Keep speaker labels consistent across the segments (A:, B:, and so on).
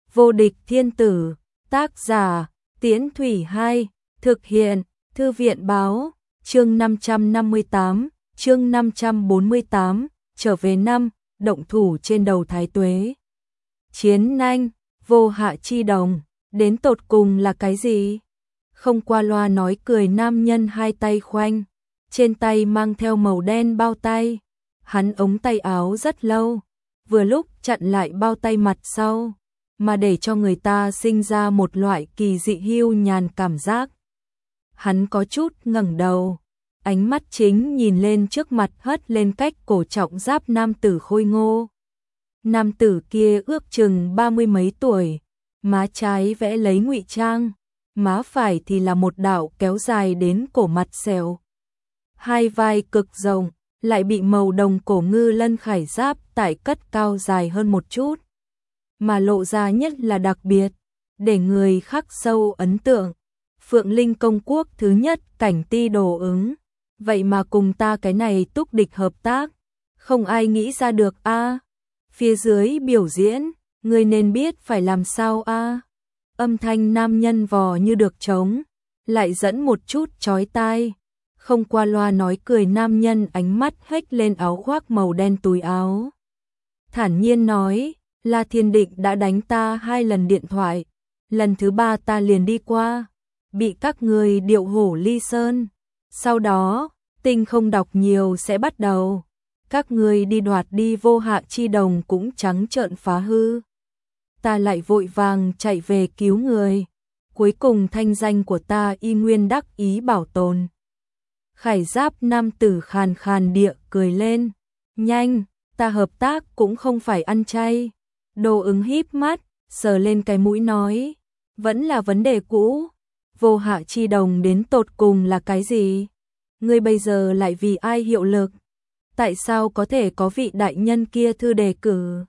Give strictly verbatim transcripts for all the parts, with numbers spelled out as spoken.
A: Vô địch thiên tử, tác giả, Tiễn Thủy hai, thực hiện, Thư viện báo, chương năm trăm năm mươi tám, chương năm trăm bốn mươi tám, trở về năm, động thủ trên đầu Thái Tuế. Chiến nanh, vô hạ chi đồng, đến tột cùng là cái gì? Không qua loa nói cười nam nhân hai tay khoanh, trên tay mang theo màu đen bao tay. Hắn ống tay áo rất lâu, vừa lúc chặn lại bao tay mặt sau, mà để cho người ta sinh ra một loại kỳ dị hưu nhàn cảm giác. Hắn có chút ngẩng đầu, ánh mắt chính nhìn lên trước mặt hất lên cách cổ trọng giáp nam tử khôi ngô. Nam tử kia ước chừng ba mươi mấy tuổi, má trái vẽ lấy ngụy trang, má phải thì là một đạo kéo dài đến cổ mặt sẹo. Hai vai cực rộng, lại bị màu đồng cổ ngư lân khải giáp tại cất cao dài hơn một chút. Mà lộ ra nhất là đặc biệt, để người khắc sâu ấn tượng. Phượng Linh công quốc thứ nhất cảnh ti đồ ứng. Vậy mà cùng ta cái này túc địch hợp tác, không ai nghĩ ra được a. À. Phía dưới biểu diễn, người nên biết phải làm sao a. À. Âm thanh nam nhân vò như được trống, lại dẫn một chút chói tai. Không qua loa nói cười nam nhân ánh mắt hếch lên áo khoác màu đen túi áo. Thản nhiên nói, La Thiên Định đã đánh ta hai lần điện thoại, lần thứ ba ta liền đi qua, bị các người điệu hổ ly sơn. Sau đó, tinh không đọc nhiều sẽ bắt đầu, các người đi đoạt đi vô hạ chi đồng cũng trắng trợn phá hư. Ta lại vội vàng chạy về cứu người, cuối cùng thanh danh của ta y nguyên đắc ý bảo tồn. Khải giáp nam tử khàn khàn địa cười lên, nhanh, ta hợp tác cũng không phải ăn chay. Đồ ứng híp mắt, sờ lên cái mũi nói, vẫn là vấn đề cũ, vô hạ chi đồng đến tột cùng là cái gì? Ngươi bây giờ lại vì ai hiệu lực? Tại sao có thể có vị đại nhân kia thư đề cử?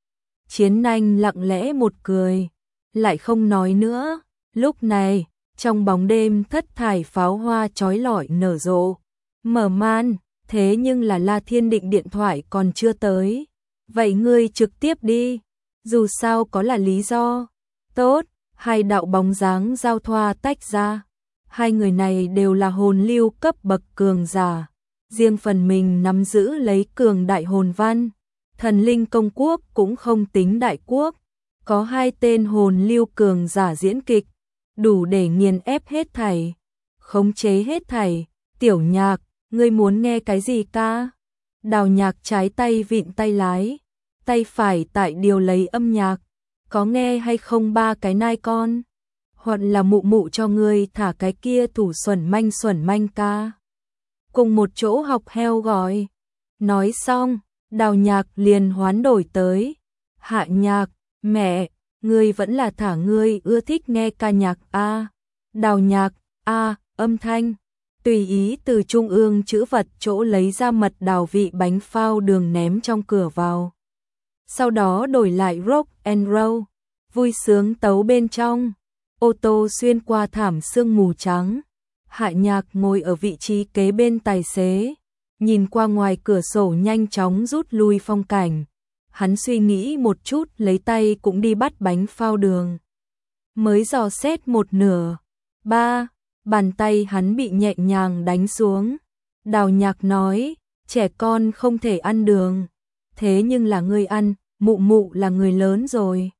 A: Chiến nanh lặng lẽ một cười, lại không nói nữa. Lúc này, trong bóng đêm thất thải pháo hoa chói lọi nở rộ. Mở màn, thế nhưng là La Thiên Định điện thoại còn chưa tới. Vậy ngươi trực tiếp đi, dù sao có là lý do. Tốt, hai đạo bóng dáng giao thoa tách ra. Hai người này đều là hồn lưu cấp bậc cường giả, riêng phần mình nắm giữ lấy cường đại hồn văn. Thần linh công quốc cũng không tính đại quốc, có hai tên hồn lưu cường giả diễn kịch, đủ để nghiền ép hết thảy, khống chế hết thảy. Tiểu Nhạc, ngươi muốn nghe cái gì ca? Đào Nhạc trái tay vịn tay lái, tay phải tại điều lấy âm nhạc, có nghe hay không ba cái nai con? Hoặc là mụ mụ cho ngươi thả cái kia thủ xuẩn manh xuẩn manh ca. Cùng một chỗ học heo gọi. Nói xong, Đào Nhạc liền hoán đổi tới. Hạ Nhạc, mẹ, ngươi vẫn là thả ngươi ưa thích nghe ca nhạc a. À. Đào Nhạc, a, à, âm thanh. Tùy ý từ trung ương chữ vật chỗ lấy ra mật đào vị bánh phao đường ném trong cửa vào. Sau đó đổi lại rock and roll, vui sướng tấu bên trong. Ô tô xuyên qua thảm sương mù trắng. Hạ Nhạc ngồi ở vị trí kế bên tài xế, nhìn qua ngoài cửa sổ nhanh chóng rút lui phong cảnh. Hắn suy nghĩ một chút lấy tay cũng đi bắt bánh phao đường. Mới dò xét một nửa, ba, bàn tay hắn bị nhẹ nhàng đánh xuống. Đào Nhạc nói, trẻ con không thể ăn đường, thế nhưng là ngươi ăn, mụ mụ là người lớn rồi.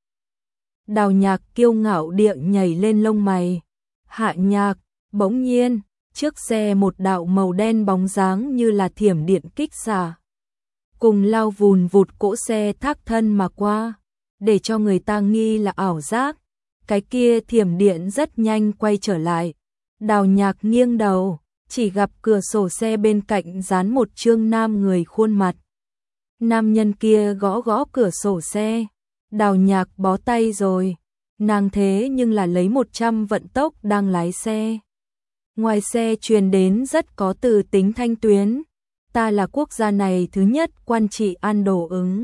A: Đào Nhạc kiêu ngạo địa nhảy lên lông mày. Hạ Nhạc, bỗng nhiên, trước xe một đạo màu đen bóng dáng như là thiểm điện kích xả, cùng lao vùn vụt cỗ xe thác thân mà qua, để cho người ta nghi là ảo giác. Cái kia thiểm điện rất nhanh quay trở lại. Đào Nhạc nghiêng đầu, chỉ gặp cửa sổ xe bên cạnh dán một trương nam người khuôn mặt. Nam nhân kia gõ gõ cửa sổ xe. Đào Nhạc bó tay rồi, nàng thế nhưng là lấy một trăm vận tốc đang lái xe. Ngoài xe truyền đến rất có từ tính thanh tuyến, ta là quốc gia này thứ nhất quan trị an đồ ứng.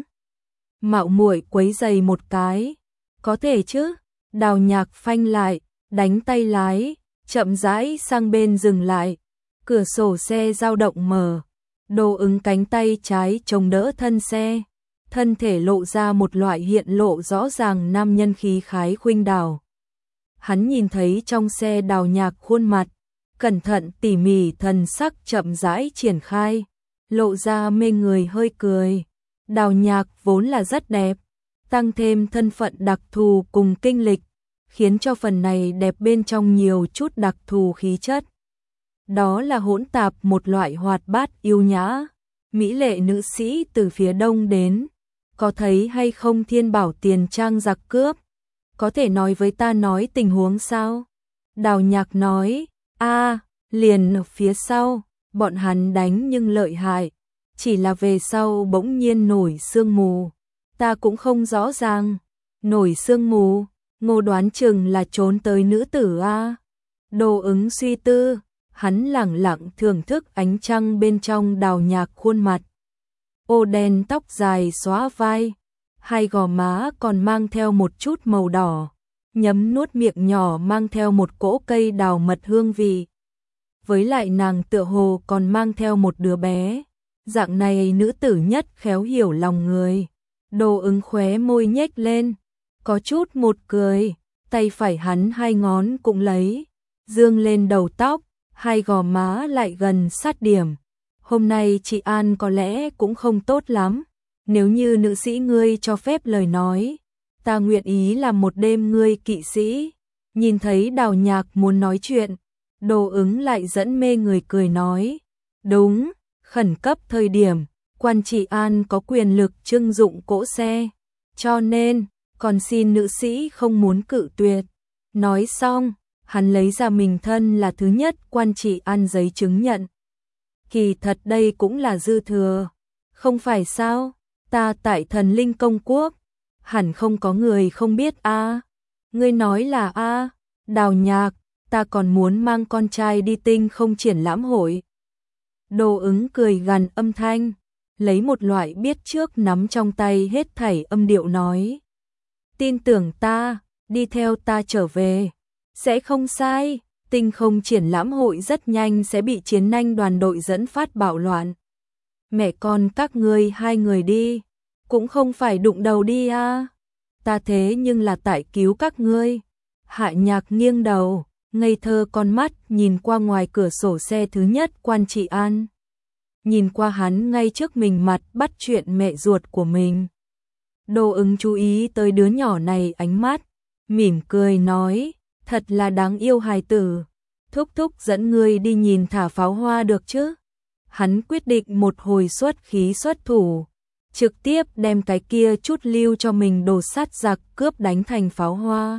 A: Mạo muội quấy giày một cái, có thể chứ? Đào Nhạc phanh lại, đánh tay lái, chậm rãi sang bên dừng lại. Cửa sổ xe dao động mở, đồ ứng cánh tay trái chống đỡ thân xe. thân thể lộ ra một loại hiện lộ rõ ràng nam nhân khí khái khuynh đảo. Hắn nhìn thấy trong xe Đào Nhạc khuôn mặt, cẩn thận tỉ mỉ thần sắc chậm rãi triển khai, lộ ra mê người hơi cười. Đào Nhạc vốn là rất đẹp, tăng thêm thân phận đặc thù cùng kinh lịch, khiến cho phần này đẹp bên trong nhiều chút đặc thù khí chất. Đó là hỗn tạp một loại hoạt bát yêu nhã, mỹ lệ nữ sĩ từ phía đông đến, có thấy hay không Thiên Bảo tiền trang giặc cướp, có thể nói với ta nói tình huống sao? Đào Nhạc nói, a liền ở phía sau, bọn hắn đánh nhưng lợi hại, chỉ là về sau bỗng nhiên nổi sương mù, ta cũng không rõ ràng, nổi sương mù, Ngô đoán chừng là trốn tới nữ tử a. Đồ Ứng suy tư, hắn lẳng lặng thưởng thức ánh trăng bên trong Đào Nhạc khuôn mặt. Ô đen tóc dài xóa vai, hai gò má còn mang theo một chút màu đỏ, nhấm nuốt miệng nhỏ mang theo một cỗ cây đào mật hương vị. Với lại nàng tựa hồ còn mang theo một đứa bé, dạng này nữ tử nhất khéo hiểu lòng người. Đồ Ứng khóe môi nhếch lên, có chút một cười, tay phải hắn hai ngón cũng lấy, dương lên đầu tóc, hai gò má lại gần sát điểm. Hôm nay chị An có lẽ cũng không tốt lắm, nếu như nữ sĩ ngươi cho phép lời nói, ta nguyện ý làm một đêm ngươi kỵ sĩ. Nhìn thấy Đào Nhạc muốn nói chuyện, Đồ Ứng lại dẫn mê người cười nói, đúng, khẩn cấp thời điểm, quan trị An có quyền lực trưng dụng cỗ xe, cho nên, còn xin nữ sĩ không muốn cự tuyệt. Nói xong, hắn lấy ra mình thân là thứ nhất quan trị An giấy chứng nhận. Kỳ thật đây cũng là dư thừa, không phải sao, ta tại Thần Linh Công Quốc, hẳn không có người không biết a. Ngươi nói là a, Đào Nhạc, ta còn muốn mang con trai đi tinh không triển lãm hội. Đồ Ứng cười gằn âm thanh, lấy một loại biết trước nắm trong tay hết thảy âm điệu nói. Tin tưởng ta, đi theo ta trở về, sẽ không sai, tinh không triển lãm hội rất nhanh sẽ bị chiến nanh đoàn đội dẫn phát bạo loạn. Mẹ con các ngươi hai người đi, cũng không phải đụng đầu đi a. Ta thế nhưng là tại cứu các ngươi. Hạ Nhạc nghiêng đầu, ngây thơ con mắt nhìn qua ngoài cửa sổ xe thứ nhất quan trị An. Nhìn qua hắn ngay trước mình mặt bắt chuyện mẹ ruột của mình. Đồ Ứng chú ý tới đứa nhỏ này ánh mắt, mỉm cười nói, thật là đáng yêu hài tử, thúc thúc dẫn ngươi đi nhìn thả pháo hoa được chứ. Hắn quyết định một hồi xuất khí xuất thủ, trực tiếp đem cái kia chút lưu cho mình đồ sát giặc cướp đánh thành pháo hoa.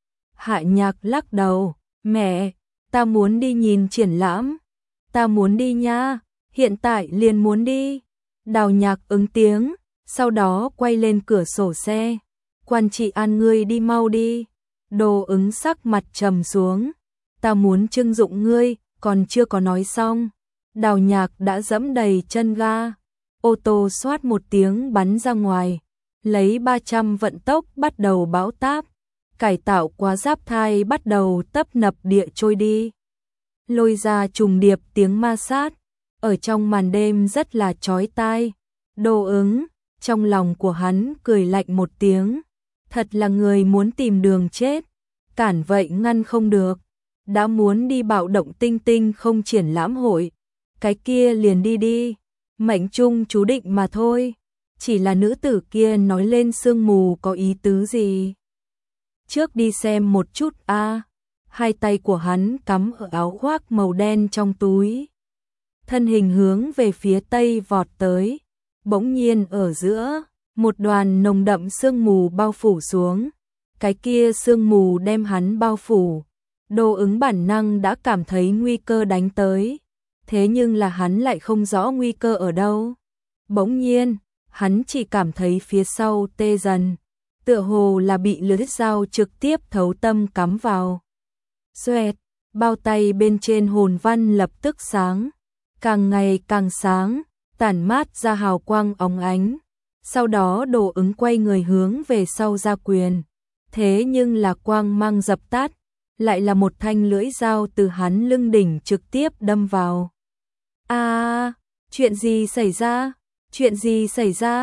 A: Hạ Nhạc lắc đầu, mẹ, ta muốn đi nhìn triển lãm, ta muốn đi nha, hiện tại liền muốn đi. Đào Nhạc ứng tiếng, sau đó quay lên cửa sổ xe, quan trị An ngươi đi mau đi. Đồ Ứng sắc mặt trầm xuống, ta muốn trưng dụng ngươi, còn chưa có nói xong. Đào Nhạc đã dẫm đầy chân ga, ô tô xoát một tiếng bắn ra ngoài, lấy ba trăm vận tốc bắt đầu bão táp, cải tạo quá giáp thai bắt đầu tấp nập địa trôi đi. Lôi ra trùng điệp tiếng ma sát, ở trong màn đêm rất là chói tai. Đồ Ứng, trong lòng của hắn cười lạnh một tiếng, thật là người muốn tìm đường chết, cản vậy ngăn không được, đã muốn đi bạo động tinh tinh không triển lãm hội, cái kia liền đi đi, mệnh trung chú định mà thôi, chỉ là nữ tử kia nói lên sương mù có ý tứ gì. Trước đi xem một chút a. Hai tay của hắn cắm ở áo khoác màu đen trong túi, thân hình hướng về phía tây vọt tới, bỗng nhiên ở giữa, một đoàn nồng đậm sương mù bao phủ xuống, cái kia sương mù đem hắn bao phủ. Đồ Ứng bản năng đã cảm thấy nguy cơ đánh tới, thế nhưng là hắn lại không rõ nguy cơ ở đâu. Bỗng nhiên, hắn chỉ cảm thấy phía sau tê dần, tựa hồ là bị lưỡi dao trực tiếp thấu tâm cắm vào. Xoẹt, bao tay bên trên hồn văn lập tức sáng, càng ngày càng sáng, tản mát ra hào quang óng ánh. Sau đó Đồ Ứng quay người hướng về sau ra quyền, thế nhưng là quang mang dập tắt, lại là một thanh lưỡi dao từ hắn lưng đỉnh trực tiếp đâm vào. A, à, chuyện gì xảy ra? Chuyện gì xảy ra?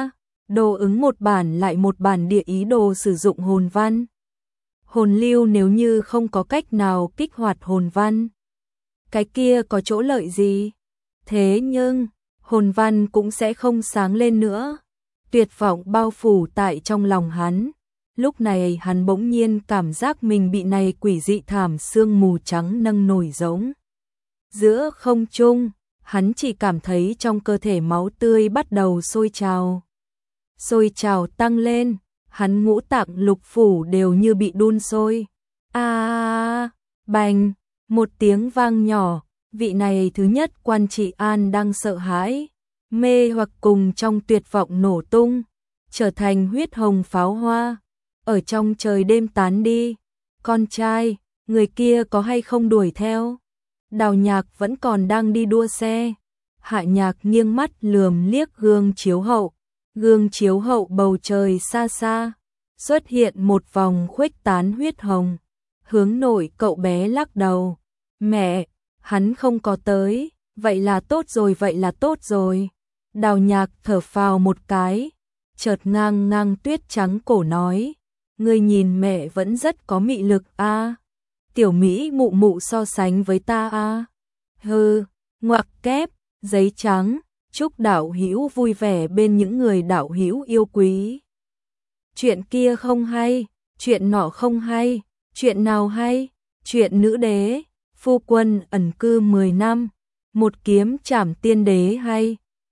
A: Đồ ứng một bản lại một bản địa ý đồ sử dụng hồn văn. Hồn lưu nếu như không có cách nào kích hoạt hồn văn, cái kia có chỗ lợi gì? Thế nhưng, hồn văn cũng sẽ không sáng lên nữa. Tuyệt vọng bao phủ tại trong lòng hắn. Lúc này hắn bỗng nhiên cảm giác mình bị này quỷ dị thảm sương mù trắng nâng nổi giống. Giữa không trung, hắn chỉ cảm thấy trong cơ thể máu tươi bắt đầu sôi trào. Sôi trào tăng lên, hắn ngũ tạng lục phủ đều như bị đun sôi. A à, bành, một tiếng vang nhỏ, vị này thứ nhất Quan Trị An đang sợ hãi, mê hoặc cùng trong tuyệt vọng nổ tung, trở thành huyết hồng pháo hoa, ở trong trời đêm tán đi. Con trai, người kia có hay không đuổi theo? Đào Nhạc vẫn còn đang đi đua xe. Hạ Nhạc nghiêng mắt lườm liếc gương chiếu hậu. Gương chiếu hậu bầu trời xa xa, xuất hiện một vòng khuếch tán huyết hồng. Hướng nội cậu bé lắc đầu. Mẹ, hắn không có tới, vậy là tốt rồi, vậy là tốt rồi. Đào Nhạc thở phào một cái, chợt ngang ngang tuyết trắng cổ nói. Ngươi nhìn mẹ vẫn rất có mị lực a. À. Tiểu Mỹ mụ mụ so sánh với ta a. À. Hừ, ngoặc kép, giấy trắng. Chúc đạo hữu vui vẻ bên những người đạo hữu yêu quý. Chuyện kia không hay, chuyện nọ không hay, chuyện nào hay? Chuyện nữ đế, phu quân ẩn cư mười năm, một kiếm trảm tiên đế hay.